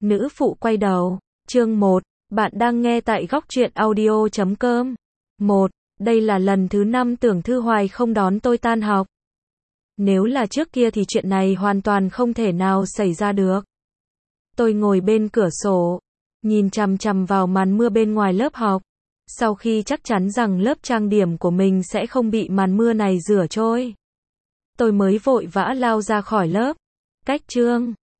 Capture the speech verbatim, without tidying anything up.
Nữ phụ quay đầu. Chương một. Bạn đang nghe tại góc truyện audio chấm com. một. Đây là lần thứ năm Tưởng Thư Hoài không đón tôi tan học. Nếu là trước kia thì chuyện này hoàn toàn không thể nào xảy ra được. Tôi ngồi bên cửa sổ, nhìn chằm chằm vào màn mưa bên ngoài lớp học. Sau khi chắc chắn rằng lớp trang điểm của mình sẽ không bị màn mưa này rửa trôi, tôi mới vội vã lao ra khỏi lớp. Cách chương